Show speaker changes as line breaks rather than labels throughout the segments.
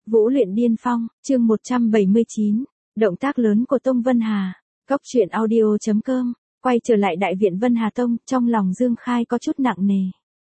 Vũ luyện điên phong, chương 179, động tác lớn của Tông Vân Hà, Cóc truyện audio.com, quay trở lại đại viện Vân Hà Tông, trong lòng Dương Khai có chút nặng nề.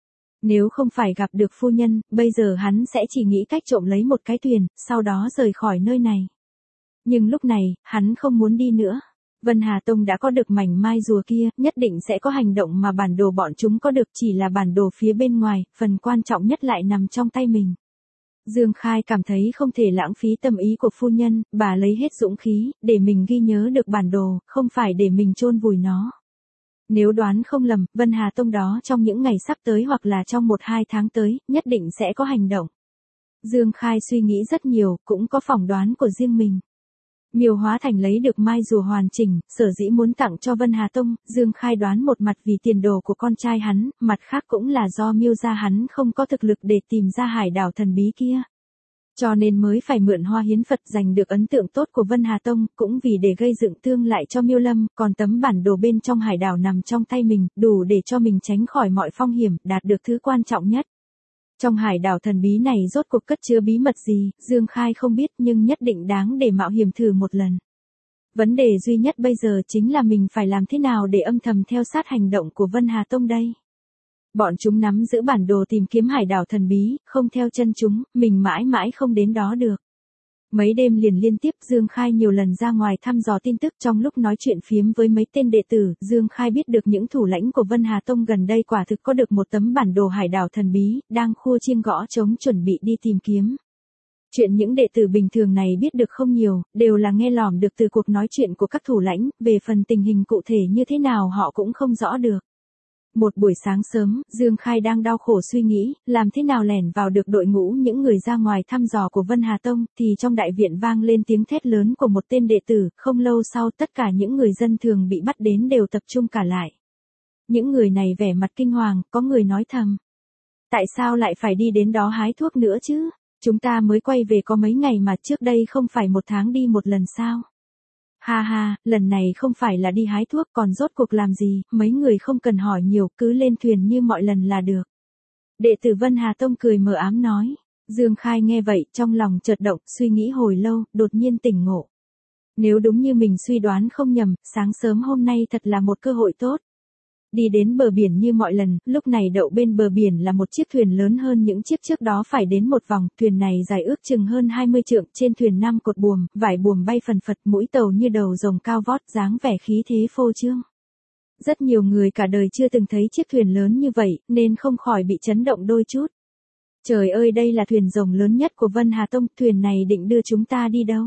Nếu không phải gặp được phu nhân, bây giờ hắn sẽ chỉ nghĩ cách trộm lấy một cái thuyền, sau đó rời khỏi nơi này. Nhưng lúc này, hắn không muốn đi nữa. Vân Hà Tông đã có được mảnh mai rùa kia, nhất định sẽ có hành động mà bản đồ bọn chúng có được, chỉ là bản đồ phía bên ngoài, phần quan trọng nhất lại nằm trong tay mình. Dương Khai cảm thấy không thể lãng phí tâm ý của phu nhân, bà lấy hết dũng khí, để mình ghi nhớ được bản đồ, không phải để mình chôn vùi nó. Nếu đoán không lầm, Vân Hà Tông đó trong những ngày sắp tới hoặc là trong 1-2 tháng tới, nhất định sẽ có hành động. Dương Khai suy nghĩ rất nhiều, cũng có phỏng đoán của riêng mình. Miêu Hóa Thành lấy được mai rùa hoàn chỉnh, sở dĩ muốn tặng cho Vân Hà Tông, Dương Khai đoán một mặt vì tiền đồ của con trai hắn, mặt khác cũng là do Miêu gia hắn không có thực lực để tìm ra hải đảo thần bí kia. Cho nên mới phải mượn Hoa Hiến Phật giành được ấn tượng tốt của Vân Hà Tông, cũng vì để gây dựng thương lại cho Miêu Lâm, còn tấm bản đồ bên trong hải đảo nằm trong tay mình, đủ để cho mình tránh khỏi mọi phong hiểm, đạt được thứ quan trọng nhất. Trong hải đảo thần bí này rốt cuộc cất chứa bí mật gì, Dương Khai không biết nhưng nhất định đáng để mạo hiểm thử một lần. Vấn đề duy nhất bây giờ chính là mình phải làm thế nào để âm thầm theo sát hành động của Vân Hà Tông đây. Bọn chúng nắm giữ bản đồ tìm kiếm hải đảo thần bí, không theo chân chúng, mình mãi mãi không đến đó được. Mấy đêm liền liên tiếp Dương Khai nhiều lần ra ngoài thăm dò tin tức, trong lúc nói chuyện phiếm với mấy tên đệ tử, Dương Khai biết được những thủ lãnh của Vân Hà Tông gần đây quả thực có được một tấm bản đồ hải đảo thần bí, đang khua chiêng gõ trống chuẩn bị đi tìm kiếm. Chuyện những đệ tử bình thường này biết được không nhiều, đều là nghe lỏm được từ cuộc nói chuyện của các thủ lãnh, về phần tình hình cụ thể như thế nào họ cũng không rõ được. Một buổi sáng sớm, Dương Khai đang đau khổ suy nghĩ, làm thế nào lẻn vào được đội ngũ những người ra ngoài thăm dò của Vân Hà Tông, thì trong đại viện vang lên tiếng thét lớn của một tên đệ tử, không lâu sau tất cả những người dân thường bị bắt đến đều tập trung cả lại. Những người này vẻ mặt kinh hoàng, có người nói thầm. Tại sao lại phải đi đến đó hái thuốc nữa chứ? Chúng ta mới quay về có mấy ngày mà trước đây không phải 1 tháng đi một lần sao? Ha ha, lần này không phải là đi hái thuốc còn rốt cuộc làm gì, mấy người không cần hỏi nhiều, cứ lên thuyền như mọi lần là được. Đệ tử Vân Hà Tông cười mờ ám nói. Dương Khai nghe vậy, trong lòng chợt động, suy nghĩ hồi lâu, đột nhiên tỉnh ngộ. Nếu đúng như mình suy đoán không nhầm, sáng sớm hôm nay thật là một cơ hội tốt. Đi đến bờ biển như mọi lần, lúc này đậu bên bờ biển là một chiếc thuyền lớn hơn những chiếc trước đó phải đến một vòng, thuyền này dài ước chừng hơn 20 trượng, trên thuyền 5 cột buồm, vải buồm bay phần phật, mũi tàu như đầu rồng cao vót, dáng vẻ khí thế phô trương. Rất nhiều người cả đời chưa từng thấy chiếc thuyền lớn như vậy, nên không khỏi bị chấn động đôi chút. Trời ơi, đây là thuyền rồng lớn nhất của Vân Hà Tông, thuyền này định đưa chúng ta đi đâu?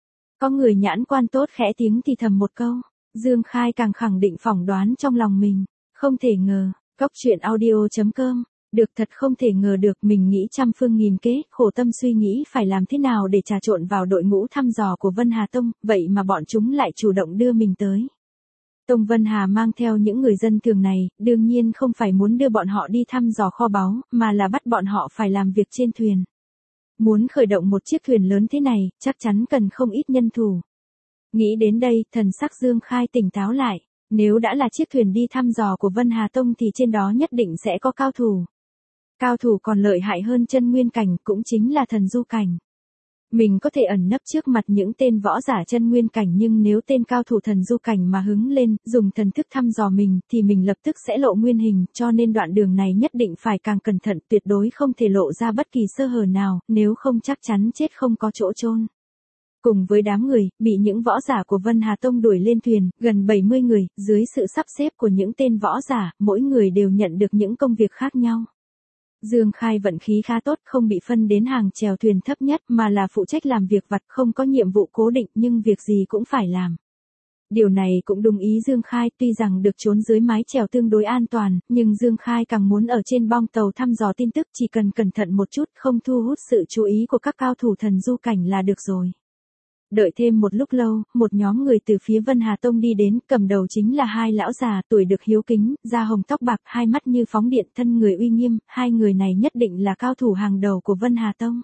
Có người nhãn quan tốt khẽ tiếng thì thầm một câu. Dương Khai càng khẳng định phỏng đoán trong lòng mình, không thể ngờ, Cóc truyện audio.com, được thật không thể ngờ được, mình nghĩ trăm phương nghìn kế, khổ tâm suy nghĩ phải làm thế nào để trà trộn vào đội ngũ thăm dò của Vân Hà Tông, vậy mà bọn chúng lại chủ động đưa mình tới. Tông Vân Hà mang theo những người dân thường này, đương nhiên không phải muốn đưa bọn họ đi thăm dò kho báu, mà là bắt bọn họ phải làm việc trên thuyền. Muốn khởi động một chiếc thuyền lớn thế này, chắc chắn cần không ít nhân thủ. Nghĩ đến đây, thần sắc Dương Khai tỉnh táo lại, nếu đã là chiếc thuyền đi thăm dò của Vân Hà Tông thì trên đó nhất định sẽ có cao thủ. Cao thủ còn lợi hại hơn chân nguyên cảnh, cũng chính là thần du cảnh. Mình có thể ẩn nấp trước mặt những tên võ giả chân nguyên cảnh, nhưng nếu tên cao thủ thần du cảnh mà hứng lên, dùng thần thức thăm dò mình, thì mình lập tức sẽ lộ nguyên hình, cho nên đoạn đường này nhất định phải càng cẩn thận, tuyệt đối không thể lộ ra bất kỳ sơ hở nào, nếu không chắc chắn chết không có chỗ chôn. Cùng với đám người, bị những võ giả của Vân Hà Tông đuổi lên thuyền, gần 70 người, dưới sự sắp xếp của những tên võ giả, mỗi người đều nhận được những công việc khác nhau. Dương Khai vận khí khá tốt, không bị phân đến hàng chèo thuyền thấp nhất, mà là phụ trách làm việc vặt, không có nhiệm vụ cố định, nhưng việc gì cũng phải làm. Điều này cũng đúng ý Dương Khai, tuy rằng được trốn dưới mái chèo tương đối an toàn, nhưng Dương Khai càng muốn ở trên bong tàu thăm dò tin tức, chỉ cần cẩn thận một chút, không thu hút sự chú ý của các cao thủ thần du cảnh là được rồi. Đợi thêm một lúc lâu, một nhóm người từ phía Vân Hà Tông đi đến, cầm đầu chính là 2 lão già, tuổi được hiếu kính, da hồng tóc bạc, 2 mắt như phóng điện, thân người uy nghiêm, 2 người này nhất định là cao thủ hàng đầu của Vân Hà Tông.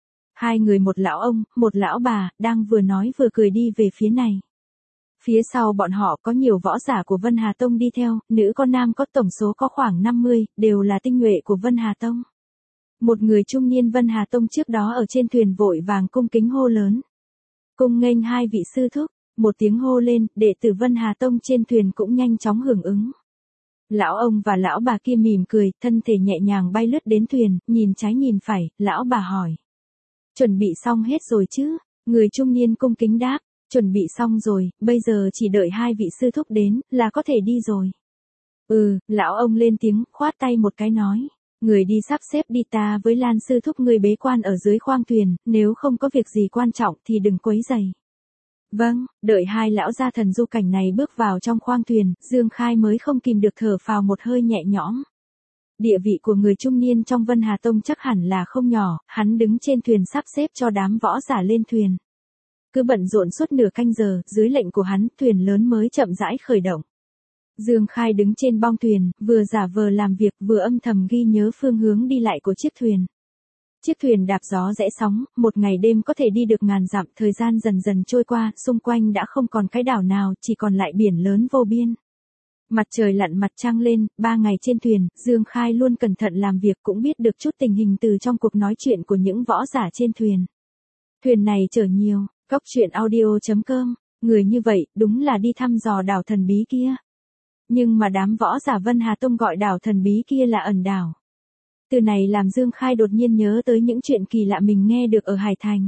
2 người, một lão ông, một lão bà, đang vừa nói vừa cười đi về phía này. Phía sau bọn họ có nhiều võ giả của Vân Hà Tông đi theo, nữ con nam có tổng số có khoảng 50, đều là tinh nhuệ của Vân Hà Tông. Một người trung niên Vân Hà Tông trước đó ở trên thuyền vội vàng cung kính hô lớn. Cung nghênh hai vị sư thúc, một tiếng hô lên, đệ tử Vân Hà Tông trên thuyền cũng nhanh chóng hưởng ứng. Lão ông và lão bà kia mỉm cười, thân thể nhẹ nhàng bay lướt đến thuyền, nhìn trái nhìn phải, lão bà hỏi. Chuẩn bị xong hết rồi chứ? Người trung niên cung kính đáp, chuẩn bị xong rồi, bây giờ chỉ đợi hai vị sư thúc đến, là có thể đi rồi. Lão ông lên tiếng, khoát tay một cái nói. Người đi sắp xếp đi, ta với Lan sư thúc người bế quan ở dưới khoang thuyền, nếu không có việc gì quan trọng thì đừng quấy rầy. Vâng, đợi hai lão gia thần du cảnh này bước vào trong khoang thuyền, Dương Khai mới không kìm được thở phào một hơi nhẹ nhõm. Địa vị của người trung niên trong Vân Hà Tông chắc hẳn là không nhỏ, hắn đứng trên thuyền sắp xếp cho đám võ giả lên thuyền. Cứ bận rộn suốt nửa canh giờ, dưới lệnh của hắn, thuyền lớn mới chậm rãi khởi động. Dương Khai đứng trên bong thuyền, vừa giả vờ làm việc, vừa âm thầm ghi nhớ phương hướng đi lại của chiếc thuyền. Chiếc thuyền đạp gió rẽ sóng, một ngày đêm có thể đi được ngàn dặm, thời gian dần dần trôi qua, xung quanh đã không còn cái đảo nào, chỉ còn lại biển lớn vô biên. Mặt trời lặn mặt trăng lên, 3 ngày trên thuyền, Dương Khai luôn cẩn thận làm việc, cũng biết được chút tình hình từ trong cuộc nói chuyện của những võ giả trên thuyền. Thuyền này chở nhiều, Cóc truyện audio.com, người như vậy, đúng là đi thăm dò đảo thần bí kia. Nhưng mà đám võ giả Vân Hà Tông gọi đảo thần bí kia là ẩn đảo. Từ này làm Dương Khai đột nhiên nhớ tới những chuyện kỳ lạ mình nghe được ở Hải Thành.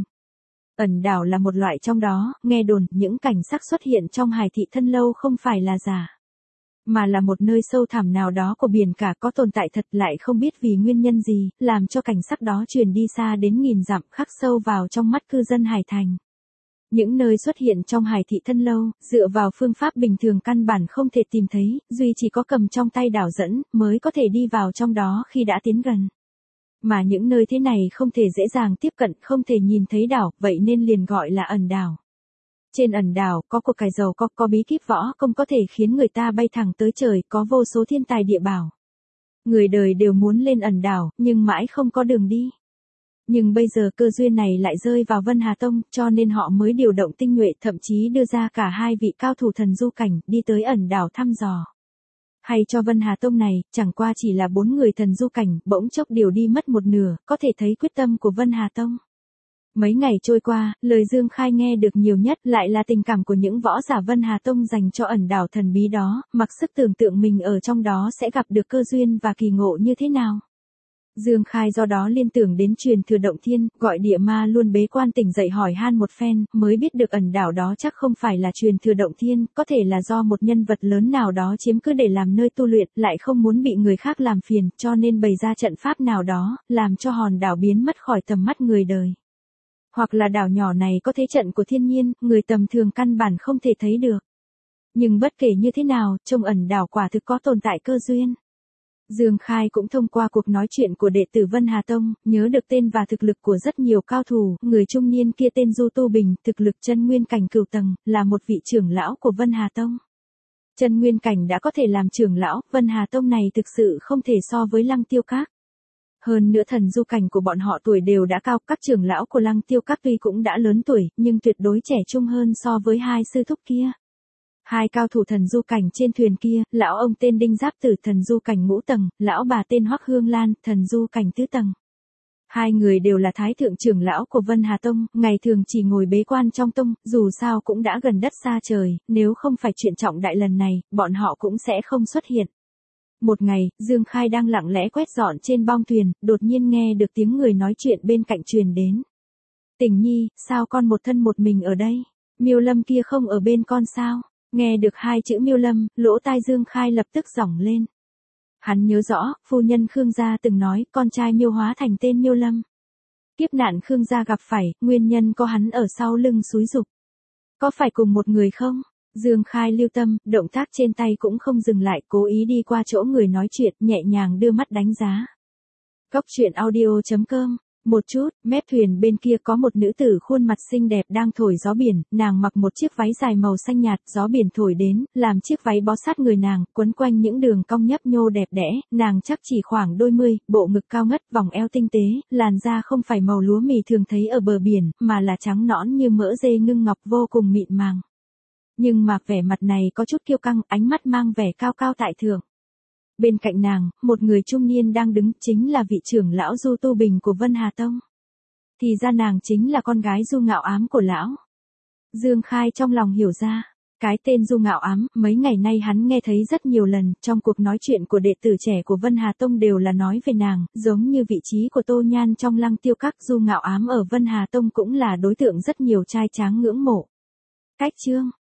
Ẩn đảo là một loại trong đó, nghe đồn những cảnh sắc xuất hiện trong Hải Thị Thân Lâu không phải là giả, mà là một nơi sâu thẳm nào đó của biển cả có tồn tại thật, lại không biết vì nguyên nhân gì, làm cho cảnh sắc đó truyền đi xa đến nghìn dặm, khắc sâu vào trong mắt cư dân Hải Thành. Những nơi xuất hiện trong Hải Thị Thân Lâu, dựa vào phương pháp bình thường căn bản không thể tìm thấy, duy chỉ có cầm trong tay đảo dẫn, mới có thể đi vào trong đó khi đã tiến gần. Mà những nơi thế này không thể dễ dàng tiếp cận, không thể nhìn thấy đảo, vậy nên liền gọi là ẩn đảo. Trên ẩn đảo, có của cải giàu có bí kíp võ công có thể khiến người ta bay thẳng tới trời, có vô số thiên tài địa bảo. Người đời đều muốn lên ẩn đảo, nhưng mãi không có đường đi. Nhưng bây giờ cơ duyên này lại rơi vào Vân Hà Tông, cho nên họ mới điều động tinh nhuệ, thậm chí đưa ra cả hai vị cao thủ thần du cảnh, đi tới ẩn đảo thăm dò. Hay cho Vân Hà Tông này, chẳng qua chỉ là 4 người thần du cảnh, bỗng chốc điều đi mất một nửa, có thể thấy quyết tâm của Vân Hà Tông. Mấy ngày trôi qua, lời Dương Khai nghe được nhiều nhất lại là tình cảm của những võ giả Vân Hà Tông dành cho ẩn đảo thần bí đó, mặc sức tưởng tượng mình ở trong đó sẽ gặp được cơ duyên và kỳ ngộ như thế nào. Dương Khai do đó liên tưởng đến truyền thừa Động Thiên, gọi địa ma luôn bế quan tỉnh dậy hỏi han một phen, mới biết được ẩn đảo đó chắc không phải là truyền thừa Động Thiên, có thể là do một nhân vật lớn nào đó chiếm cứ để làm nơi tu luyện, lại không muốn bị người khác làm phiền, cho nên bày ra trận pháp nào đó, làm cho hòn đảo biến mất khỏi tầm mắt người đời. Hoặc là đảo nhỏ này có thế trận của thiên nhiên, người tầm thường căn bản không thể thấy được. Nhưng bất kể như thế nào, trong ẩn đảo quả thực có tồn tại cơ duyên. Dương Khai cũng thông qua cuộc nói chuyện của đệ tử Vân Hà Tông, nhớ được tên và thực lực của rất nhiều cao thủ, người trung niên kia tên Du Tu Bình, thực lực chân nguyên cảnh cửu tầng, là một vị trưởng lão của Vân Hà Tông. Chân nguyên cảnh đã có thể làm trưởng lão, Vân Hà Tông này thực sự không thể so với Lăng Tiêu Các. Hơn nữa thần du cảnh của bọn họ tuổi đều đã cao, các trưởng lão của Lăng Tiêu Các tuy cũng đã lớn tuổi, nhưng tuyệt đối trẻ trung hơn so với hai sư thúc kia. Hai cao thủ thần du cảnh trên thuyền kia, lão ông tên Đinh Giáp Tử, thần du cảnh ngũ tầng, lão bà tên Hoắc Hương Lan, thần du cảnh tứ tầng. Hai người đều là thái thượng trưởng lão của Vân Hà Tông, ngày thường chỉ ngồi bế quan trong tông, dù sao cũng đã gần đất xa trời, nếu không phải chuyện trọng đại lần này, bọn họ cũng sẽ không xuất hiện. Một ngày, Dương Khai đang lặng lẽ quét dọn trên bong thuyền, đột nhiên nghe được tiếng người nói chuyện bên cạnh truyền đến. Tình Nhi, sao con một thân một mình ở đây? Miêu Lâm kia không ở bên con sao? Nghe được hai chữ Miêu Lâm, lỗ tai Dương Khai lập tức dỏng lên. Hắn nhớ rõ, phu nhân Khương gia từng nói, con trai Miêu hóa thành tên Miêu Lâm. Kiếp nạn Khương gia gặp phải, nguyên nhân có hắn ở sau lưng xúi giục. Có phải cùng một người không? Dương Khai lưu tâm, động tác trên tay cũng không dừng lại, cố ý đi qua chỗ người nói chuyện, nhẹ nhàng đưa mắt đánh giá. Cóc truyện audio.com. Một chút, mép thuyền bên kia có một nữ tử khuôn mặt xinh đẹp đang thổi gió biển, nàng mặc một chiếc váy dài màu xanh nhạt, gió biển thổi đến, làm chiếc váy bó sát người nàng, quấn quanh những đường cong nhấp nhô đẹp đẽ, nàng chắc chỉ khoảng đôi mươi, bộ ngực cao ngất, vòng eo tinh tế, làn da không phải màu lúa mì thường thấy ở bờ biển, mà là trắng nõn như mỡ dê ngưng ngọc vô cùng mịn màng. Nhưng mà vẻ mặt này có chút kiêu căng, ánh mắt mang vẻ cao cao tại thượng. Bên cạnh nàng, một người trung niên đang đứng, chính là vị trưởng lão Du Tu Bình của Vân Hà Tông. Thì ra nàng chính là con gái Du Ngạo Ám của lão. Dương Khai trong lòng hiểu ra, cái tên Du Ngạo Ám, mấy ngày nay hắn nghe thấy rất nhiều lần, trong cuộc nói chuyện của đệ tử trẻ của Vân Hà Tông đều là nói về nàng, giống như vị trí của Tô Nhan trong Lăng Tiêu Các, Du Ngạo Ám ở Vân Hà Tông cũng là đối tượng rất nhiều trai tráng ngưỡng mộ. Cách chương